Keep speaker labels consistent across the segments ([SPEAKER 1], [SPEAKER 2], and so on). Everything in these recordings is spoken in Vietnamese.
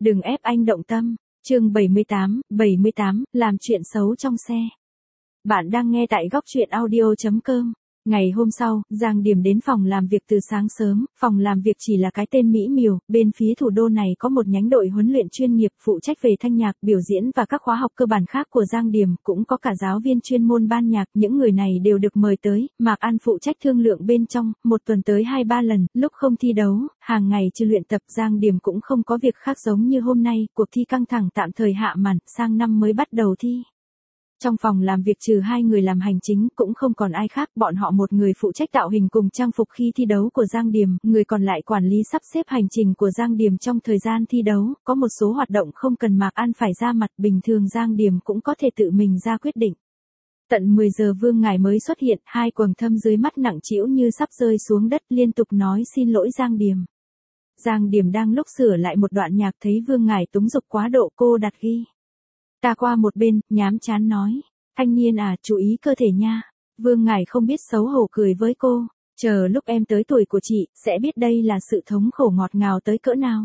[SPEAKER 1] Đừng ép anh động tâm. Chương 78, làm chuyện xấu trong xe. Bạn đang nghe tại góc truyện audio.com. Ngày hôm sau, Giang Điểm đến phòng làm việc từ sáng sớm, phòng làm việc chỉ là cái tên mỹ miều, bên phía thủ đô này có một nhánh đội huấn luyện chuyên nghiệp phụ trách về thanh nhạc, biểu diễn và các khóa học cơ bản khác của Giang Điểm, cũng có cả giáo viên chuyên môn ban nhạc, những người này đều được mời tới, Mạc An phụ trách thương lượng bên trong, một tuần tới 2-3 lần, lúc không thi đấu, hàng ngày trừ luyện tập Giang Điểm cũng không có việc khác giống như hôm nay, cuộc thi căng thẳng tạm thời hạ màn, sang năm mới bắt đầu thi. Trong phòng làm việc trừ 2 người làm hành chính cũng không còn ai khác, bọn họ một người phụ trách tạo hình cùng trang phục khi thi đấu của Giang Điểm, người còn lại quản lý sắp xếp hành trình của Giang Điểm trong thời gian thi đấu, có một số hoạt động không cần Mạc An phải ra mặt, bình thường Giang Điểm cũng có thể tự mình ra quyết định. Tận 10 giờ Vương Ngải mới xuất hiện, hai quầng thâm dưới mắt nặng trĩu như sắp rơi xuống đất, liên tục nói xin lỗi Giang Điểm. Giang Điểm đang lúc sửa lại một đoạn nhạc thấy Vương Ngải túng dục quá độ, cô đặt ghi ta qua một bên, nhám chán nói, thanh niên à, chú ý cơ thể nha. Vương Ngải không biết xấu hổ cười với cô, chờ lúc em tới tuổi của chị, sẽ biết đây là sự thống khổ ngọt ngào tới cỡ nào.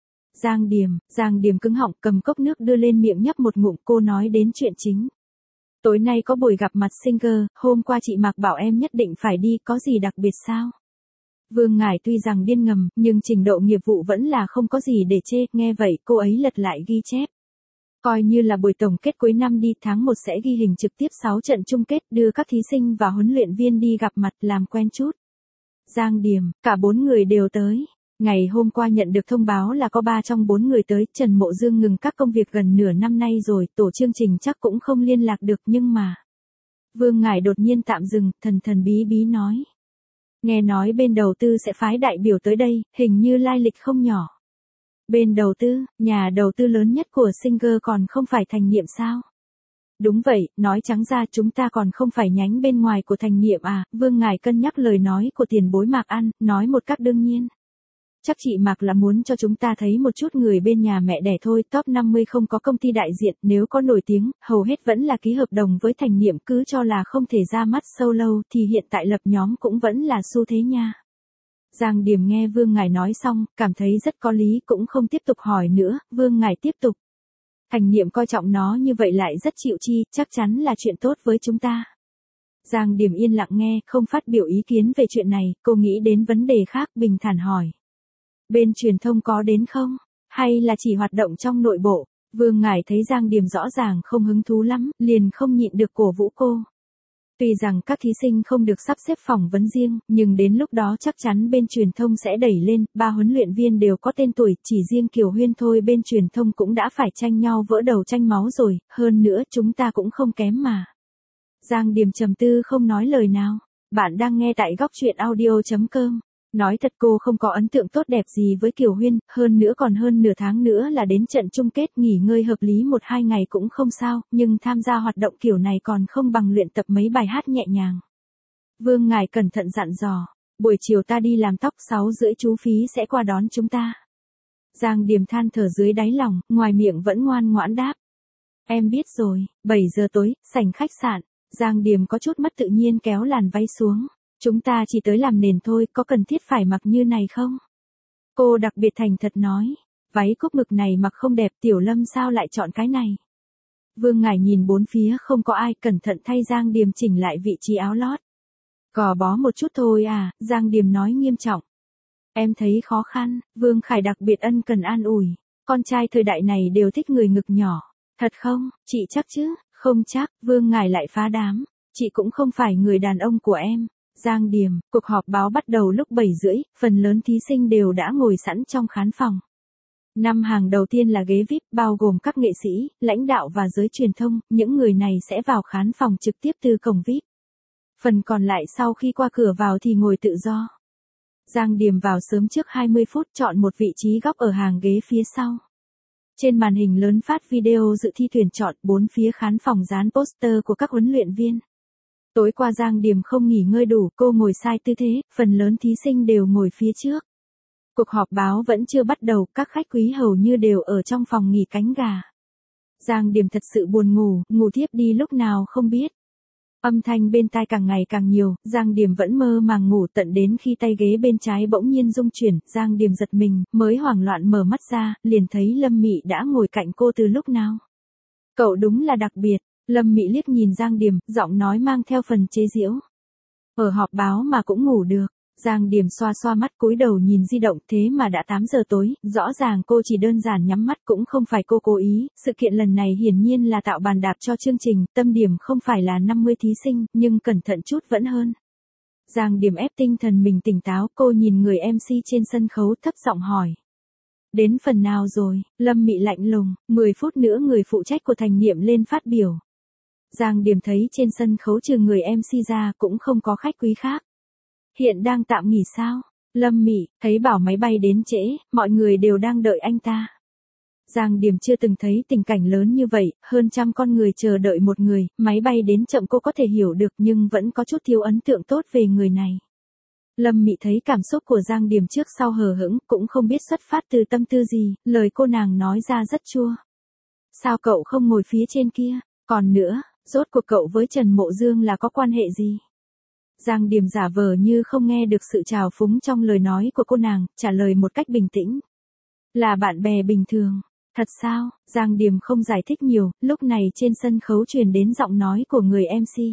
[SPEAKER 1] Giang Điểm cứng họng cầm cốc nước đưa lên miệng nhấp một ngụm, cô nói đến chuyện chính. Tối nay có buổi gặp mặt singer, hôm qua chị Mạc bảo em nhất định phải đi, có gì đặc biệt sao? Vương Ngải tuy rằng điên ngầm, nhưng trình độ nghiệp vụ vẫn là không có gì để chê, nghe vậy cô ấy lật lại ghi chép. Coi như là buổi tổng kết cuối năm đi, tháng 1 sẽ ghi hình trực tiếp 6 trận chung kết, đưa các thí sinh và huấn luyện viên đi gặp mặt làm quen chút. Giang Điểm, cả 4 người đều tới. Ngày hôm qua nhận được thông báo là có 3 trong 4 người tới, Trần Mộ Dương ngừng các công việc gần nửa năm nay rồi, tổ chương trình chắc cũng không liên lạc được nhưng mà. Vương Ngải đột nhiên tạm dừng, thần bí bí nói. Nghe nói bên đầu tư sẽ phái đại biểu tới đây, hình như lai lịch không nhỏ. Bên đầu tư, nhà đầu tư lớn nhất của Singer còn không phải Thành Niệm sao? Đúng vậy, nói trắng ra chúng ta còn không phải nhánh bên ngoài của Thành Niệm à, Vương Ngải cân nhắc lời nói của tiền bối Mạc An, nói một cách đương nhiên. Chắc chị Mạc là muốn cho chúng ta thấy một chút người bên nhà mẹ đẻ thôi, top 50 không có công ty đại diện, nếu có nổi tiếng, hầu hết vẫn là ký hợp đồng với Thành Niệm, cứ cho là không thể ra mắt solo thì hiện tại lập nhóm cũng vẫn là xu thế nha. Giang Điểm nghe Vương Ngải nói xong, cảm thấy rất có lý, cũng không tiếp tục hỏi nữa, Vương Ngải tiếp tục. Thành Niệm coi trọng nó như vậy lại rất chịu chi, chắc chắn là chuyện tốt với chúng ta. Giang Điểm yên lặng nghe, không phát biểu ý kiến về chuyện này, cô nghĩ đến vấn đề khác, bình thản hỏi. Bên truyền thông có đến không? Hay là chỉ hoạt động trong nội bộ? Vương Ngải thấy Giang Điểm rõ ràng không hứng thú lắm, liền không nhịn được cổ vũ cô. Tuy rằng các thí sinh không được sắp xếp phỏng vấn riêng, nhưng đến lúc đó chắc chắn bên truyền thông sẽ đẩy lên, 3 huấn luyện viên đều có tên tuổi, chỉ riêng Kiều Huyên thôi bên truyền thông cũng đã phải tranh nhau vỡ đầu tranh máu rồi, hơn nữa chúng ta cũng không kém mà. Giang Điểm trầm tư không nói lời nào. Bạn đang nghe tại góc truyện audio.com. Nói thật cô không có ấn tượng tốt đẹp gì với Kiều Huyên, hơn nữa còn hơn nửa tháng nữa là đến trận chung kết, nghỉ ngơi hợp lý 1-2 ngày cũng không sao, nhưng tham gia hoạt động kiểu này còn không bằng luyện tập mấy bài hát nhẹ nhàng. Vương Ngải cẩn thận dặn dò, buổi chiều ta đi làm tóc, 6:30 chú Phí sẽ qua đón chúng ta. Giang Điểm than thở dưới đáy lòng, ngoài miệng vẫn ngoan ngoãn đáp. Em biết rồi. 7 giờ tối, sảnh khách sạn, Giang Điểm có chút mất tự nhiên kéo làn váy xuống. Chúng ta chỉ tới làm nền thôi, có cần thiết phải mặc như này không? Cô đặc biệt thành thật nói, váy cúc ngực này mặc không đẹp, Tiểu Lâm sao lại chọn cái này? Vương Ngải nhìn bốn phía không có ai, cẩn thận thay Giang Điểm chỉnh lại vị trí áo lót. Gò bó một chút thôi à, Giang Điểm nói nghiêm trọng. Em thấy khó khăn, Vương Khải đặc biệt ân cần an ủi, con trai thời đại này đều thích người ngực nhỏ. Thật không, chị chắc chứ? Không chắc, Vương Ngải lại phá đám, chị cũng không phải người đàn ông của em. Giang Điểm, cuộc họp báo bắt đầu lúc 7:30, phần lớn thí sinh đều đã ngồi sẵn trong khán phòng. 5 hàng đầu tiên là ghế VIP, bao gồm các nghệ sĩ, lãnh đạo và giới truyền thông, những người này sẽ vào khán phòng trực tiếp từ cổng VIP. Phần còn lại sau khi qua cửa vào thì ngồi tự do. Giang Điểm vào sớm trước 20 phút, chọn một vị trí góc ở hàng ghế phía sau. Trên màn hình lớn phát video dự thi tuyển chọn, 4 phía khán phòng dán poster của các huấn luyện viên. Tối qua Giang Điểm không nghỉ ngơi đủ, cô ngồi sai tư thế, phần lớn thí sinh đều ngồi phía trước. Cuộc họp báo vẫn chưa bắt đầu, các khách quý hầu như đều ở trong phòng nghỉ cánh gà. Giang Điểm thật sự buồn ngủ, ngủ thiếp đi lúc nào không biết. Âm thanh bên tai càng ngày càng nhiều, Giang Điểm vẫn mơ màng ngủ tận đến khi tay ghế bên trái bỗng nhiên rung chuyển, Giang Điểm giật mình, mới hoảng loạn mở mắt ra, liền thấy Lâm Mị đã ngồi cạnh cô từ lúc nào. Cậu đúng là đặc biệt, Lâm Mị liếc nhìn Giang Điểm, giọng nói mang theo phần chế giễu. Ở họp báo mà cũng ngủ được. Giang Điểm xoa xoa mắt cúi đầu nhìn di động, thế mà đã 8 giờ tối, rõ ràng cô chỉ đơn giản nhắm mắt, cũng không phải cô cố ý, sự kiện lần này hiển nhiên là tạo bàn đạp cho chương trình, tâm điểm không phải là 50 thí sinh, nhưng cẩn thận chút vẫn hơn. Giang Điểm ép tinh thần mình tỉnh táo, cô nhìn người MC trên sân khấu thấp giọng hỏi. Đến phần nào rồi? Lâm Mị lạnh lùng, 10 phút nữa người phụ trách của Thành Niệm lên phát biểu. Giang Điểm thấy trên sân khấu trừ người MC ra cũng không có khách quý khác. Hiện đang tạm nghỉ sao? Lâm Mị, thấy bảo máy bay đến trễ, mọi người đều đang đợi anh ta. Giang Điểm chưa từng thấy tình cảnh lớn như vậy, hơn trăm con người chờ đợi một người, máy bay đến chậm cô có thể hiểu được nhưng vẫn có chút thiếu ấn tượng tốt về người này. Lâm Mị thấy cảm xúc của Giang Điểm trước sau hờ hững, cũng không biết xuất phát từ tâm tư gì, lời cô nàng nói ra rất chua. Sao cậu không ngồi phía trên kia? Còn nữa, rốt cuộc cậu với Trần Mộ Dương là có quan hệ gì? Giang Điểm giả vờ như không nghe được sự trào phúng trong lời nói của cô nàng, trả lời một cách bình tĩnh. Là bạn bè bình thường. Thật sao? Giang Điểm không giải thích nhiều, lúc này trên sân khấu truyền đến giọng nói của người MC.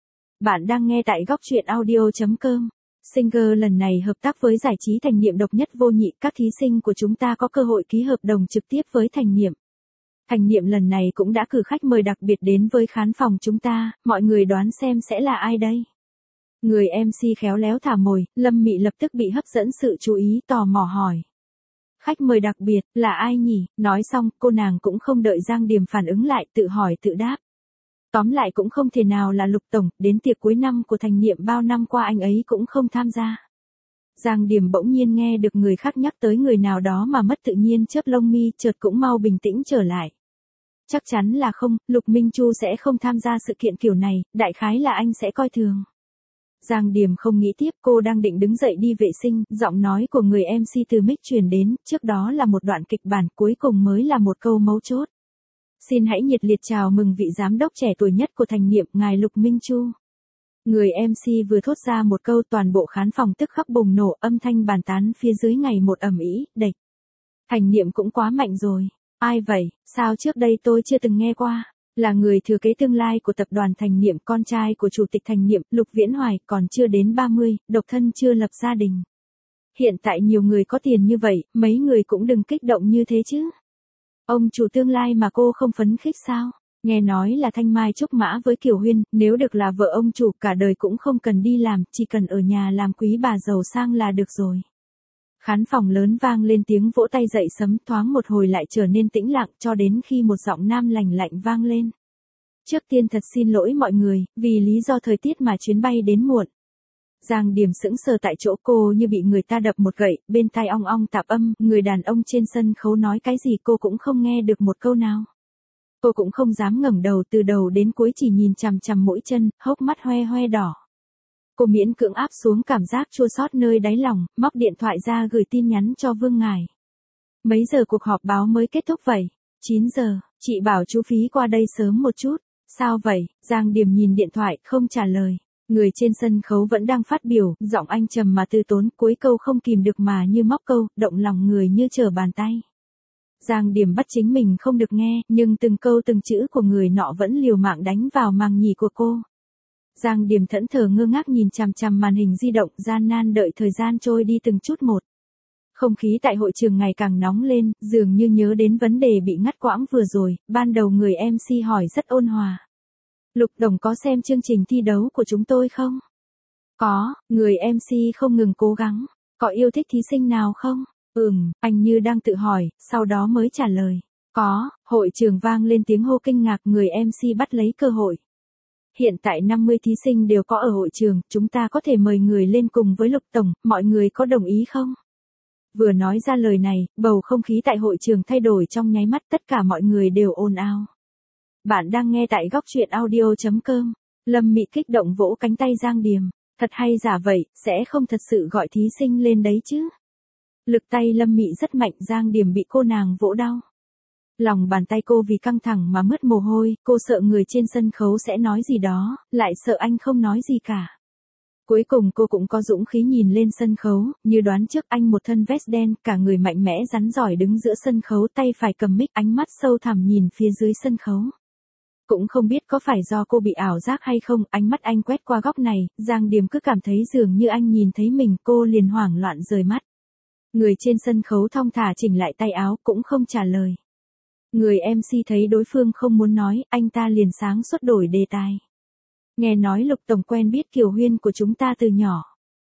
[SPEAKER 1] Bạn đang nghe tại góc truyện audio.com. Singer lần này hợp tác với giải trí Thành Niệm độc nhất vô nhị, các thí sinh của chúng ta có cơ hội ký hợp đồng trực tiếp với Thành Niệm. Thành Niệm lần này cũng đã cử khách mời đặc biệt đến với khán phòng chúng ta, mọi người đoán xem sẽ là ai đây? Người MC khéo léo thả mồi, Lâm Mị lập tức bị hấp dẫn sự chú ý, tò mò hỏi. Khách mời đặc biệt, là ai nhỉ? Nói xong, cô nàng cũng không đợi Giang Điểm phản ứng lại, tự hỏi tự đáp. Tóm lại cũng không thể nào là Lục Tổng, đến tiệc cuối năm của Thành Niệm bao năm qua anh ấy cũng không tham gia. Giang Điểm bỗng nhiên nghe được người khác nhắc tới người nào đó mà mất tự nhiên chớp lông mi, chợt cũng mau bình tĩnh trở lại. Chắc chắn là không, Lục Minh Chu sẽ không tham gia sự kiện kiểu này, đại khái là anh sẽ coi thường. Giang Điểm không nghĩ tiếp, cô đang định đứng dậy đi vệ sinh, giọng nói của người MC từ mic truyền đến, trước đó là một đoạn kịch bản, cuối cùng mới là một câu mấu chốt. Xin hãy nhiệt liệt chào mừng vị giám đốc trẻ tuổi nhất của Thành Niệm, ngài Lục Minh Chu. Người MC vừa thốt ra một câu, toàn bộ khán phòng tức khắc bùng nổ, âm thanh bàn tán phía dưới ngày một ầm ĩ, đệch. Thành Niệm cũng quá mạnh rồi. Ai vậy, sao trước đây tôi chưa từng nghe qua? Là người thừa kế tương lai của tập đoàn Thành Niệm, con trai của chủ tịch Thành Niệm, Lục Viễn Hoài, còn chưa đến 30, độc thân chưa lập gia đình. Hiện tại nhiều người có tiền như vậy, mấy người cũng đừng kích động như thế chứ. Ông chủ tương lai mà cô không phấn khích sao? Nghe nói là thanh mai trúc mã với Kiều Huyên, nếu được là vợ ông chủ cả đời cũng không cần đi làm, chỉ cần ở nhà làm quý bà giàu sang là được rồi. Khán phòng lớn vang lên tiếng vỗ tay dậy sấm, thoáng một hồi lại trở nên tĩnh lặng cho đến khi một giọng nam lành lạnh vang lên. Trước tiên thật xin lỗi mọi người, vì lý do thời tiết mà chuyến bay đến muộn. Giang Điểm sững sờ tại chỗ, cô như bị người ta đập một gậy, bên tai ong ong tạp âm, người đàn ông trên sân khấu nói cái gì cô cũng không nghe được một câu nào. Cô cũng không dám ngẩng đầu, từ đầu đến cuối chỉ nhìn chằm chằm mỗi chân, hốc mắt hoe hoe đỏ. Cô miễn cưỡng áp xuống cảm giác chua xót nơi đáy lòng, móc điện thoại ra gửi tin nhắn cho Vương Ngải. Mấy giờ cuộc họp báo mới kết thúc vậy? 9 giờ, chị bảo chú Phí qua đây sớm một chút. Sao vậy? Giang Điểm nhìn điện thoại, không trả lời. Người trên sân khấu vẫn đang phát biểu, giọng anh trầm mà từ tốn, cuối câu không kìm được mà như móc câu, động lòng người như trở bàn tay. Giang Điểm bắt chính mình không được nghe, nhưng từng câu từng chữ của người nọ vẫn liều mạng đánh vào màng nhĩ của cô. Giang Điểm thẫn thờ ngơ ngác nhìn chằm chằm màn hình di động, gian nan đợi thời gian trôi đi từng chút một. Không khí tại hội trường ngày càng nóng lên, dường như nhớ đến vấn đề bị ngắt quãng vừa rồi, ban đầu người MC hỏi rất ôn hòa. Lục Đồng có xem chương trình thi đấu của chúng tôi không? Có, người MC không ngừng cố gắng. Có yêu thích thí sinh nào không? Anh như đang tự hỏi, sau đó mới trả lời. Có, hội trường vang lên tiếng hô kinh ngạc, người MC bắt lấy cơ hội. Hiện tại 50 thí sinh đều có ở hội trường, chúng ta có thể mời người lên cùng với Lục Tổng, mọi người có đồng ý không? Vừa nói ra lời này, bầu không khí tại hội trường thay đổi trong nháy mắt, tất cả mọi người đều ồn ào. Bạn đang nghe tại góc truyện audio.com. Lâm Mị kích động vỗ cánh tay Giang Điểm. Thật hay giả vậy, sẽ không thật sự gọi thí sinh lên đấy chứ? Lực tay Lâm Mị rất mạnh, Giang Điểm bị cô nàng vỗ đau. Lòng bàn tay cô vì căng thẳng mà mướt mồ hôi, cô sợ người trên sân khấu sẽ nói gì đó, lại sợ anh không nói gì cả. Cuối cùng cô cũng có dũng khí nhìn lên sân khấu, như đoán trước anh một thân vest đen, cả người mạnh mẽ rắn giỏi đứng giữa sân khấu, tay phải cầm mic, ánh mắt sâu thẳm nhìn phía dưới sân khấu. Cũng không biết có phải do cô bị ảo giác hay không, ánh mắt anh quét qua góc này, Giang Điềm cứ cảm thấy dường như anh nhìn thấy mình, cô liền hoảng loạn rời mắt. Người trên sân khấu thong thả chỉnh lại tay áo, cũng không trả lời. Người MC thấy đối phương không muốn nói, anh ta liền sáng suốt đổi đề tài. Nghe nói Lục Tổng quen biết Kiều Huyên của chúng ta từ nhỏ.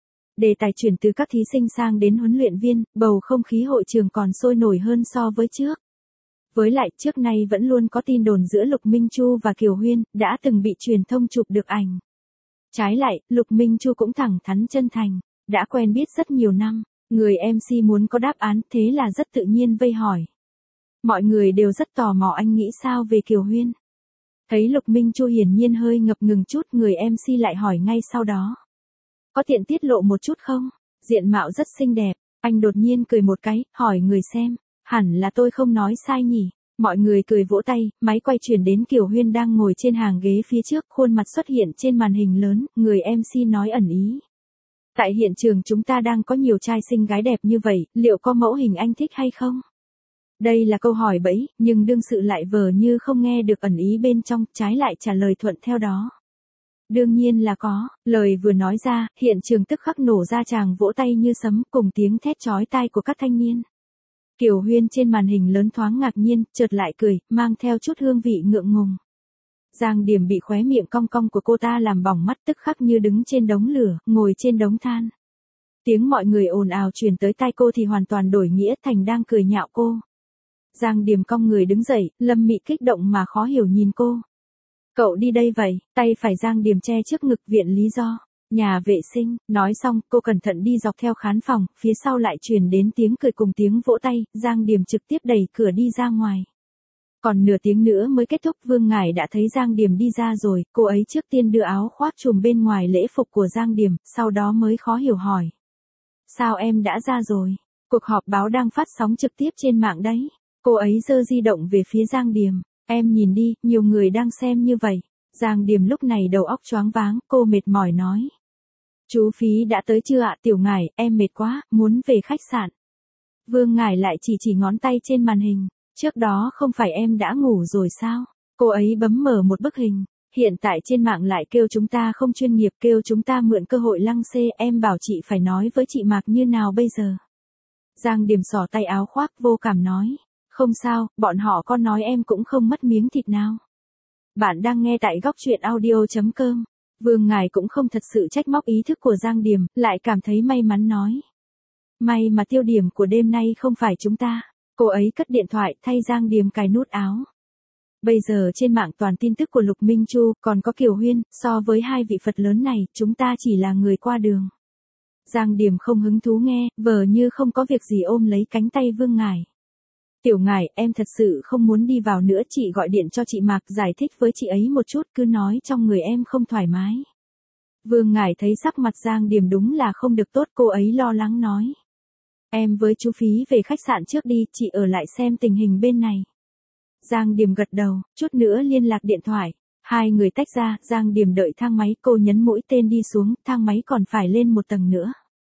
[SPEAKER 1] Đề tài chuyển từ các thí sinh sang đến huấn luyện viên, bầu không khí hội trường còn sôi nổi hơn so với trước. Với lại trước nay vẫn luôn có tin đồn giữa Lục Minh Chu và Kiều Huyên, đã từng bị truyền thông chụp được ảnh. Trái lại, Lục Minh Chu cũng thẳng thắn chân thành, đã quen biết rất nhiều năm, người MC muốn có đáp án, thế là rất tự nhiên vây hỏi. Mọi người đều rất tò mò anh nghĩ sao về Kiều Huyên. Thấy Lục Minh Chu hiển nhiên hơi ngập ngừng chút, người MC lại hỏi ngay sau đó. Có tiện tiết lộ một chút không? Diện mạo rất xinh đẹp, anh đột nhiên cười một cái, hỏi người xem, hẳn là tôi không nói sai nhỉ? Mọi người cười vỗ tay, máy quay chuyển đến Kiều Huyên đang ngồi trên hàng ghế phía trước, khuôn mặt xuất hiện trên màn hình lớn, người MC nói ẩn ý. Tại hiện trường chúng ta đang có nhiều trai xinh gái đẹp như vậy, liệu có mẫu hình anh thích hay không? Đây là câu hỏi bẫy, nhưng đương sự lại vờ như không nghe được ẩn ý bên trong, trái lại trả lời thuận theo đó. Đương nhiên là có, lời vừa nói ra, hiện trường tức khắc nổ ra tràng vỗ tay như sấm cùng tiếng thét chói tai của các thanh niên. Kiều Huyên trên màn hình lớn thoáng ngạc nhiên, chợt lại cười, mang theo chút hương vị ngượng ngùng. Giang Điềm bị khóe miệng cong cong của cô ta làm bỏng mắt, tức khắc như đứng trên đống lửa, ngồi trên đống than. Tiếng mọi người ồn ào truyền tới tai cô thì hoàn toàn đổi nghĩa thành đang cười nhạo cô. Giang Điềm cong người đứng dậy, Lâm Mị kích động mà khó hiểu nhìn cô. Cậu đi đây vậy, tay phải Giang Điềm che trước ngực viện lý do. Nhà vệ sinh, nói xong, cô cẩn thận đi dọc theo khán phòng, phía sau lại truyền đến tiếng cười cùng tiếng vỗ tay, Giang Điềm trực tiếp đẩy cửa đi ra ngoài. Còn nửa tiếng nữa mới kết thúc, Vương Ngải đã thấy Giang Điềm đi ra rồi, cô ấy trước tiên đưa áo khoác trùm bên ngoài lễ phục của Giang Điềm, sau đó mới khó hiểu hỏi. Sao em đã ra rồi? Cuộc họp báo đang phát sóng trực tiếp trên mạng đấy. Cô ấy giơ di động về phía Giang Điềm. Em nhìn đi, nhiều người đang xem như vậy. Giang Điềm lúc này đầu óc choáng váng, cô mệt mỏi nói. Chú Phí đã tới chưa ạ? Tiểu Ngải, em mệt quá, muốn về khách sạn. Vương Ngải lại chỉ ngón tay trên màn hình. Trước đó không phải em đã ngủ rồi sao? Cô ấy bấm mở một bức hình. Hiện tại trên mạng lại kêu chúng ta không chuyên nghiệp, kêu chúng ta mượn cơ hội lăng xê, em bảo chị phải nói với chị Mạc như nào bây giờ? Giang Điềm xỏ tay áo khoác vô cảm nói. Không sao, bọn họ có nói em cũng không mất miếng thịt nào. Bạn đang nghe tại góc truyện audio.com. Vương Ngải cũng không thật sự trách móc ý thức của Giang Điềm, lại cảm thấy may mắn nói. May mà tiêu điểm của đêm nay không phải chúng ta. Cô ấy cất điện thoại thay Giang Điềm cài nút áo. Bây giờ trên mạng toàn tin tức của Lục Minh Chu, còn có Kiều Huyên, so với hai vị Phật lớn này, chúng ta chỉ là người qua đường. Giang Điềm không hứng thú nghe, vờ như không có việc gì ôm lấy cánh tay Vương Ngải. Tiểu Ngải, em thật sự không muốn đi vào nữa, chị gọi điện cho chị Mạc giải thích với chị ấy một chút, cứ nói trong người em không thoải mái. Vương Ngải thấy sắc mặt Giang Điềm đúng là không được tốt, cô ấy lo lắng nói. Em với chú Phí về khách sạn trước đi, chị ở lại xem tình hình bên này. Giang Điềm gật đầu, chút nữa liên lạc điện thoại. Hai người tách ra, Giang Điềm đợi thang máy, cô nhấn mũi tên đi xuống, thang máy còn phải lên một tầng nữa.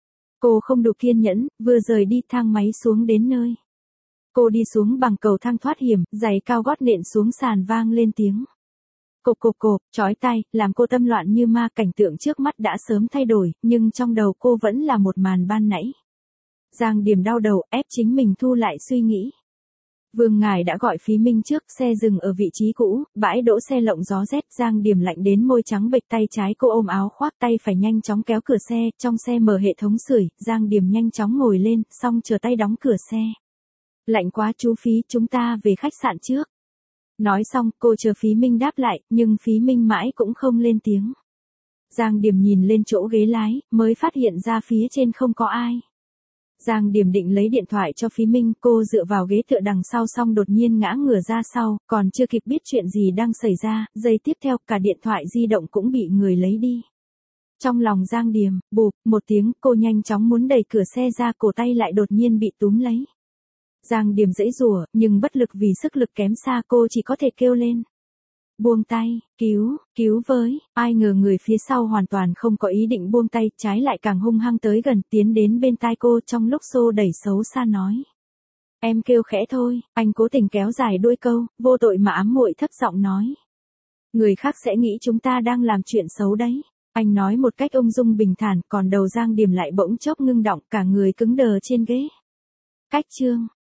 [SPEAKER 1] Cô không đủ kiên nhẫn, vừa rời đi thang máy xuống đến nơi. Cô đi xuống bằng cầu thang thoát hiểm, giày cao gót nện xuống sàn vang lên tiếng. Cộp cộp cộp, chói tai, làm cô tâm loạn như ma, cảnh tượng trước mắt đã sớm thay đổi, nhưng trong đầu cô vẫn là một màn ban nãy. Giang Điềm đau đầu, ép chính mình thu lại suy nghĩ. Vương Ngải đã gọi Phí Minh trước, xe dừng ở vị trí cũ, bãi đỗ xe lộng gió rét, Giang Điềm lạnh đến môi trắng bệch, tay trái cô ôm áo khoác, tay phải nhanh chóng kéo cửa xe, trong xe mở hệ thống sưởi, Giang Điềm nhanh chóng ngồi lên, xong chờ tay đóng cửa xe. Lạnh quá chú Phí, chúng ta về khách sạn trước. Nói xong, cô chờ Phí Minh đáp lại, nhưng Phí Minh mãi cũng không lên tiếng. Giang Điềm nhìn lên chỗ ghế lái, mới phát hiện ra phía trên không có ai. Giang Điềm định lấy điện thoại cho Phí Minh, cô dựa vào ghế tựa đằng sau xong đột nhiên ngã ngửa ra sau, còn chưa kịp biết chuyện gì đang xảy ra, giây tiếp theo cả điện thoại di động cũng bị người lấy đi. Trong lòng Giang Điềm, bụp, một tiếng, cô nhanh chóng muốn đẩy cửa xe ra, cổ tay lại đột nhiên bị túm lấy. Giang Điểm giãy giụa, nhưng bất lực vì sức lực kém xa cô chỉ có thể kêu lên. Buông tay, cứu với, ai ngờ người phía sau hoàn toàn không có ý định buông tay, trái lại càng hung hăng tới gần tiến đến bên tai cô trong lúc xô đẩy xấu xa nói. Em kêu khẽ thôi, anh cố tình kéo dài đuôi câu, vô tội mà ám muội thấp giọng nói. Người khác sẽ nghĩ chúng ta đang làm chuyện xấu đấy. Anh nói một cách ung dung bình thản, còn đầu Giang Điểm lại bỗng chốc ngưng động, cả người cứng đờ trên ghế. Cách chương